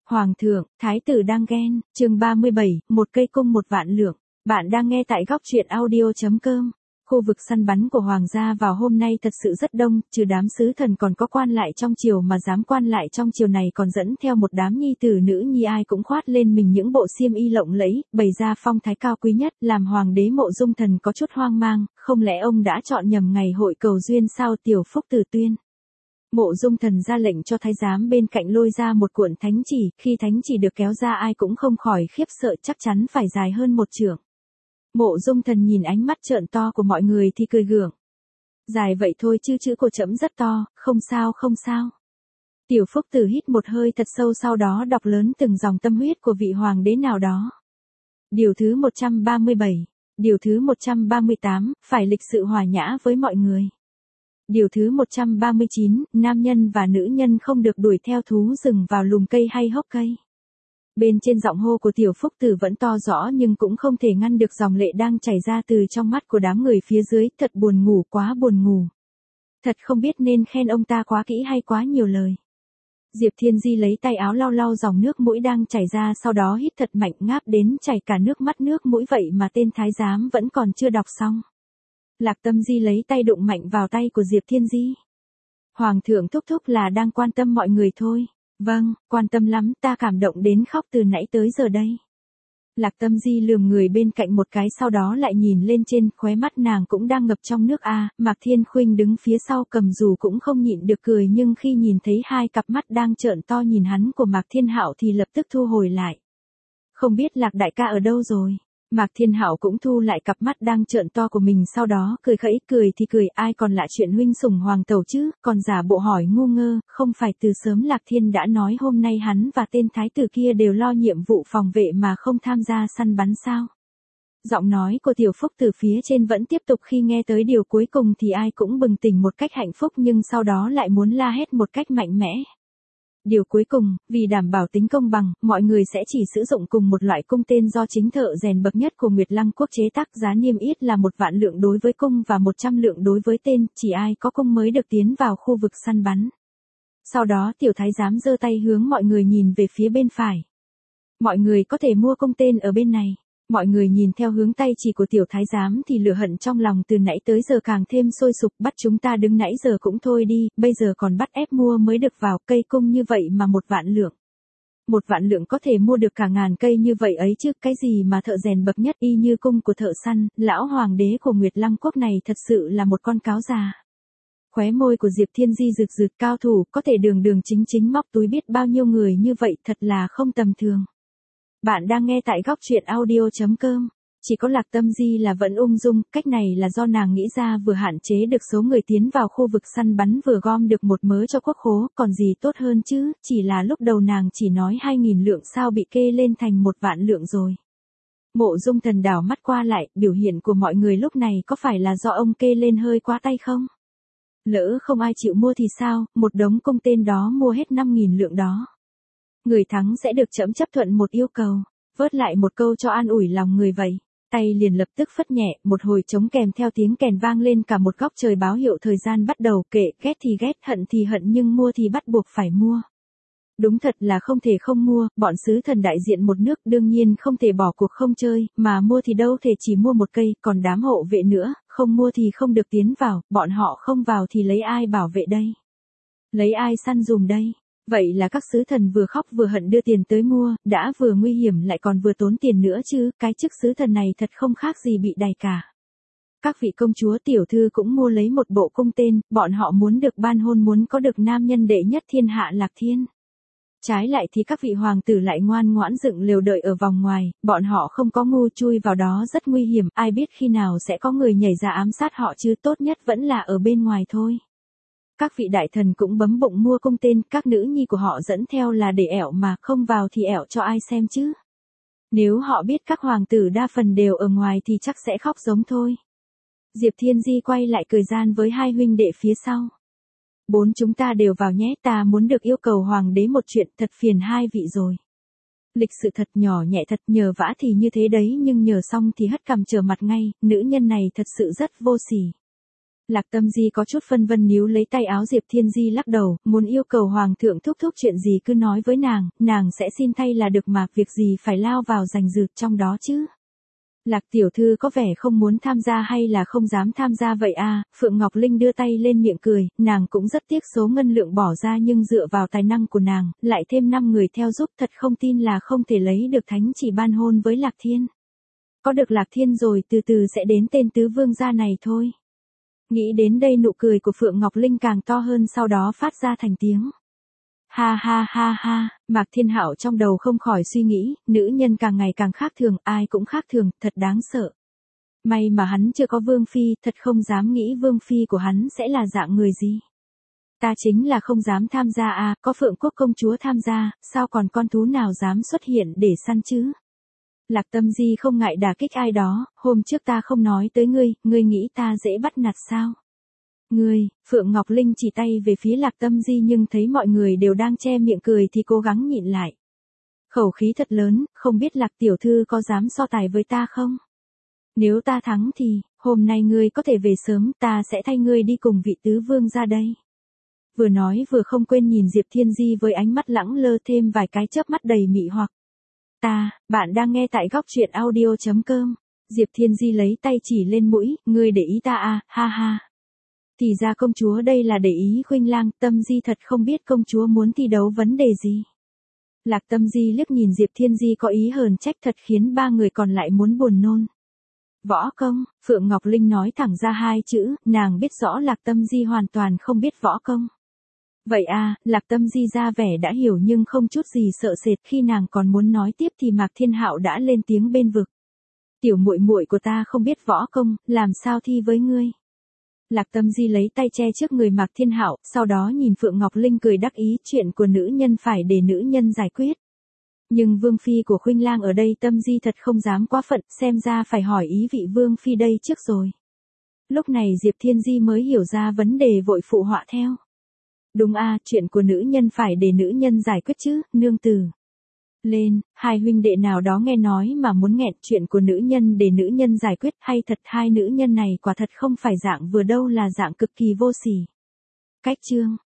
Hoàng thượng, thái tử đang ghen, chương 37, một cây cung một vạn lượng. Bạn đang nghe tại góc truyện audio.com. Khu vực săn bắn của hoàng gia vào hôm nay thật sự rất đông, trừ đám sứ thần còn có quan lại trong triều mà dám quan lại trong triều này còn dẫn theo một đám nhi tử nữ nhi ai cũng khoát lên mình những bộ xiêm y lộng lẫy, bày ra phong thái cao quý nhất, làm hoàng đế Mộ Dung Thần có chút hoang mang, không lẽ ông đã chọn nhầm ngày hội cầu duyên sao? Tiểu Phúc Tử tuyên. Mộ Dung Thần ra lệnh cho thái giám bên cạnh lôi ra một cuộn thánh chỉ, khi thánh chỉ được kéo ra ai cũng không khỏi khiếp sợ, chắc chắn phải dài hơn một trượng. Mộ Dung Thần nhìn ánh mắt trợn to của mọi người thì cười gượng. Dài vậy thôi chứ chữ của trẫm rất to, không sao không sao. Tiểu Phúc Tử hít một hơi thật sâu sau đó đọc lớn từng dòng tâm huyết của vị hoàng đế nào đó. Điều thứ 137, điều thứ 138, phải lịch sự hòa nhã với mọi người. Điều thứ 139, nam nhân và nữ nhân không được đuổi theo thú rừng vào lùm cây hay hốc cây. Bên trên giọng hô của Tiểu Phúc Tử vẫn to rõ nhưng cũng không thể ngăn được dòng lệ đang chảy ra từ trong mắt của đám người phía dưới, thật buồn ngủ, quá buồn ngủ. Thật không biết nên khen ông ta quá kỹ hay quá nhiều lời. Diệp Thiên Di lấy tay áo lau lau dòng nước mũi đang chảy ra, sau đó hít thật mạnh, ngáp đến chảy cả nước mắt nước mũi, vậy mà tên thái giám vẫn còn chưa đọc xong. Lạc Tâm Di lấy tay đụng mạnh vào tay của Diệp Thiên Di. Hoàng thượng thúc thúc là đang quan tâm mọi người thôi. Vâng, quan tâm lắm, ta cảm động đến khóc từ nãy tới giờ đây. Lạc Tâm Di lườm người bên cạnh một cái sau đó lại nhìn lên trên, khóe mắt nàng cũng đang ngập trong nước a. Mạc Thiên Khuynh đứng phía sau cầm dù cũng không nhịn được cười, nhưng khi nhìn thấy hai cặp mắt đang trợn to nhìn hắn của Mạc Thiên Hạo thì lập tức thu hồi lại. Không biết Lạc đại ca ở đâu rồi? Mạc Thiên Hạo cũng thu lại cặp mắt đang trợn to của mình sau đó cười khẩy, cười thì cười, ai còn lạ chuyện huynh sủng hoàng tẩu chứ, còn giả bộ hỏi ngu ngơ, không phải từ sớm Lạc Thiên đã nói hôm nay hắn và tên thái tử kia đều lo nhiệm vụ phòng vệ mà không tham gia săn bắn sao? Giọng nói của Tiểu Phúc từ phía trên vẫn tiếp tục, khi nghe tới điều cuối cùng thì ai cũng bừng tỉnh một cách hạnh phúc nhưng sau đó lại muốn la hét một cách mạnh mẽ. Điều cuối cùng, vì đảm bảo tính công bằng, mọi người sẽ chỉ sử dụng cùng một loại cung tên do chính thợ rèn bậc nhất của Nguyệt Lăng Quốc chế tác, giá niêm yết là 1 vạn lượng đối với cung và 100 lượng đối với tên, chỉ ai có cung mới được tiến vào khu vực săn bắn. Sau đó tiểu thái giám giơ tay hướng mọi người nhìn về phía bên phải. Mọi người có thể mua cung tên ở bên này. Mọi người nhìn theo hướng tay chỉ của tiểu thái giám thì lửa hận trong lòng từ nãy tới giờ càng thêm sôi sục, bắt chúng ta đứng nãy giờ cũng thôi đi, bây giờ còn bắt ép mua mới được vào, cây cung như vậy mà 1 vạn lượng. 1 vạn lượng có thể mua được cả ngàn cây như vậy ấy chứ, cái gì mà thợ rèn bậc nhất y như cung của thợ săn, lão hoàng đế của Nguyệt Lăng Quốc này thật sự là một con cáo già. Khóe môi của Diệp Thiên Di rực rực, cao thủ, có thể đường đường chính chính móc túi biết bao nhiêu người như vậy, thật là không tầm thường. Bạn đang nghe tại góc truyện audio.com. Chỉ có Lạc Tâm Di là vẫn ung dung, cách này là do nàng nghĩ ra, vừa hạn chế được số người tiến vào khu vực săn bắn vừa gom được một mớ cho quốc khố, còn gì tốt hơn chứ, chỉ là lúc đầu nàng chỉ nói 2.000 lượng sao bị kê lên thành 1 vạn lượng rồi. Mộ Dung Thần đảo mắt qua lại, biểu hiện của mọi người lúc này có phải là do ông kê lên hơi quá tay không? Lỡ không ai chịu mua thì sao, một đống cung tên đó mua hết 5.000 lượng đó. Người thắng sẽ được trẫm chấp thuận một yêu cầu, vớt lại một câu cho an ủi lòng người vậy. Tay liền lập tức phất nhẹ, một hồi trống kèm theo tiếng kèn vang lên cả một góc trời báo hiệu thời gian bắt đầu, kệ, ghét thì ghét, hận thì hận nhưng mua thì bắt buộc phải mua. Đúng thật là không thể không mua, bọn sứ thần đại diện một nước đương nhiên không thể bỏ cuộc không chơi, mà mua thì đâu thể chỉ mua một cây, còn đám hộ vệ nữa, không mua thì không được tiến vào, bọn họ không vào thì lấy ai bảo vệ đây? Lấy ai săn dùm đây? Vậy là các sứ thần vừa khóc vừa hận đưa tiền tới mua, đã vừa nguy hiểm lại còn vừa tốn tiền nữa chứ, cái chức sứ thần này thật không khác gì bị đày cả. Các vị công chúa tiểu thư cũng mua lấy một bộ cung tên, bọn họ muốn được ban hôn, muốn có được nam nhân đệ nhất thiên hạ Lạc Thiên. Trái lại thì các vị hoàng tử lại ngoan ngoãn dựng lều đợi ở vòng ngoài, bọn họ không có ngu chui vào đó rất nguy hiểm, ai biết khi nào sẽ có người nhảy ra ám sát họ chứ, tốt nhất vẫn là ở bên ngoài thôi. Các vị đại thần cũng bấm bụng mua cung tên, các nữ nhi của họ dẫn theo là để ẹo mà, không vào thì ẹo cho ai xem chứ. Nếu họ biết các hoàng tử đa phần đều ở ngoài thì chắc sẽ khóc giống thôi. Diệp Thiên Di quay lại cười gian với hai huynh đệ phía sau. 4 chúng ta đều vào nhé, ta muốn được yêu cầu hoàng đế một chuyện, thật phiền hai vị rồi. Lịch sự thật, nhỏ nhẹ thật, nhờ vả thì như thế đấy nhưng nhờ xong thì hất cằm trở mặt ngay, nữ nhân này thật sự rất vô sỉ. Lạc Tâm Di có chút phân vân níu lấy tay áo Diệp Thiên Di lắc đầu, muốn yêu cầu Hoàng thượng thúc thúc chuyện gì cứ nói với nàng sẽ xin thay là được mà, việc gì phải lao vào giành giật trong đó chứ. Lạc tiểu thư có vẻ không muốn tham gia hay là không dám tham gia vậy à, Phượng Ngọc Linh đưa tay lên miệng cười, nàng cũng rất tiếc số ngân lượng bỏ ra nhưng dựa vào tài năng của nàng, lại thêm 5 người theo giúp thật không tin là không thể lấy được thánh chỉ ban hôn với Lạc Thiên. Có được Lạc Thiên rồi từ từ sẽ đến tên tứ vương gia này thôi. Nghĩ đến đây nụ cười của Phượng Ngọc Linh càng to hơn sau đó phát ra thành tiếng. Ha ha ha ha, Mạc Thiên Hạo trong đầu không khỏi suy nghĩ, nữ nhân càng ngày càng khác thường, ai cũng khác thường, thật đáng sợ. May mà hắn chưa có vương phi, thật không dám nghĩ vương phi của hắn sẽ là dạng người gì. Ta chính là không dám tham gia à, có Phượng Quốc công chúa tham gia, sao còn con thú nào dám xuất hiện để săn chứ? Lạc Tâm Di không ngại đả kích ai đó, hôm trước ta không nói tới ngươi nghĩ ta dễ bắt nạt sao? Ngươi, Phượng Ngọc Linh chỉ tay về phía Lạc Tâm Di nhưng thấy mọi người đều đang che miệng cười thì cố gắng nhịn lại. Khẩu khí thật lớn, không biết Lạc tiểu thư có dám so tài với ta không? Nếu ta thắng thì, hôm nay ngươi có thể về sớm, ta sẽ thay ngươi đi cùng vị tứ vương ra đây. Vừa nói vừa không quên nhìn Diệp Thiên Di với ánh mắt lẳng lơ thêm vài cái chớp mắt đầy mị hoặc. Bạn đang nghe tại góc truyện audio.com. Diệp Thiên Di lấy tay chỉ lên mũi, ngươi để ý ta à, ha ha. Thì ra công chúa đây là để ý Khuynh Lang, Tâm Di thật không biết công chúa muốn thi đấu vấn đề gì. Lạc Tâm Di liếc nhìn Diệp Thiên Di có ý hờn trách thật khiến ba người còn lại muốn buồn nôn. Võ công, Phượng Ngọc Linh nói thẳng ra hai chữ, nàng biết rõ Lạc Tâm Di hoàn toàn không biết võ công. Vậy à, Lạc Tâm Di ra vẻ đã hiểu nhưng không chút gì sợ sệt, khi nàng còn muốn nói tiếp thì Mạc Thiên Hạo đã lên tiếng bên vực. Tiểu muội muội của ta không biết võ công, làm sao thi với ngươi? Lạc Tâm Di lấy tay che trước người Mạc Thiên Hạo, sau đó nhìn Phượng Ngọc Linh cười đắc ý, chuyện của nữ nhân phải để nữ nhân giải quyết. Nhưng vương phi của Khuynh Lang ở đây, Tâm Di thật không dám quá phận, xem ra phải hỏi ý vị vương phi đây trước rồi. Lúc này Diệp Thiên Di mới hiểu ra vấn đề vội phụ họa theo. Đúng à, chuyện của nữ nhân phải để nữ nhân giải quyết chứ, nương tử. Lên, hai huynh đệ nào đó nghe nói mà muốn nghẹn, chuyện của nữ nhân để nữ nhân giải quyết, hay thật hai nữ nhân này quả thật không phải dạng vừa đâu là dạng cực kỳ vô sỉ. Cách chương.